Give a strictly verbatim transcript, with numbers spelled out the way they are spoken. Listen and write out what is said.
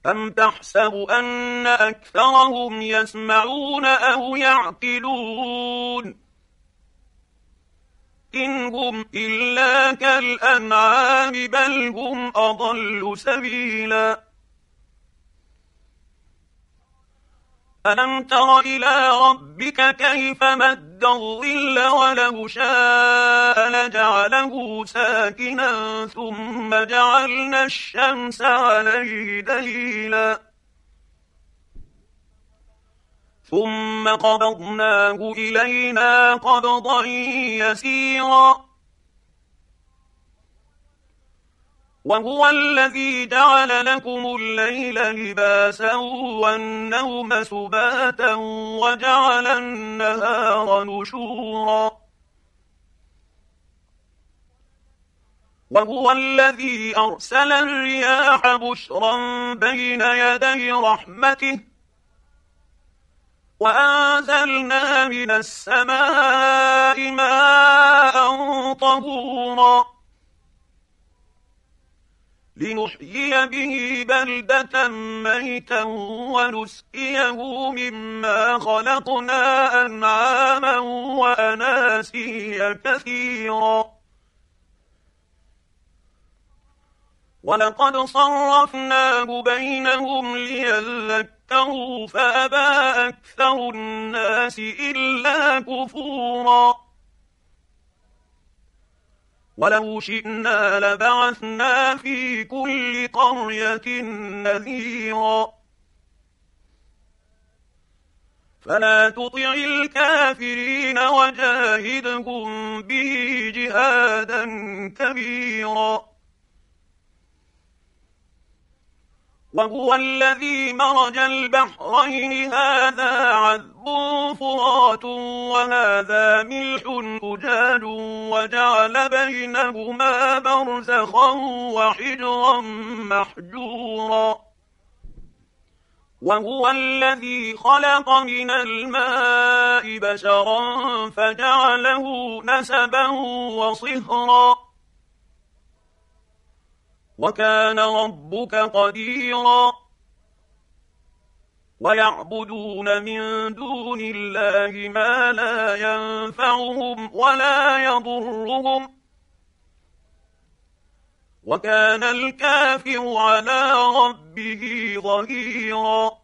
أم تحسب أن أكثرهم يسمعون أو يعقلون إن هم إلا كالأنعام بل هم أضل سبيلا ألم تر إلى ربك كيف مد الظل ولو شاء لجعله ساكنا ثم جعلنا الشمس عليه دليلا ثم قبضناه إلينا قبضا يسيرا وهو الذي جعل لكم الليل لباسا والنوم سباتا وجعل النهار نشورا وهو الذي أرسل الرياح بشرا بين يدي رحمته وأنزلنا من السماء ماء طهورا لنحيي به بلدة ميتا ونسقيه مما خلقنا أنعاما وأناسيا كثيرا ولقد صرفناه بينهم ليذكروا فأبى أكثر الناس إلا كفورا ولو شئنا لبعثنا في كل قرية نذيرا فلا تطع الكافرين وجاهدهم به جهادا كبيرا وهو الذي مرج البحرين هذا عذب فرات وهذا ملح أجاج وجعل بينهما برزخا وحجرا محجورا وهو الذي خلق من الماء بشرا فجعله نسبا وصهرا وكان ربك قديرا ويعبدون من دون الله ما لا ينفعهم ولا يضرهم وكان الكافر على ربه ظهيرا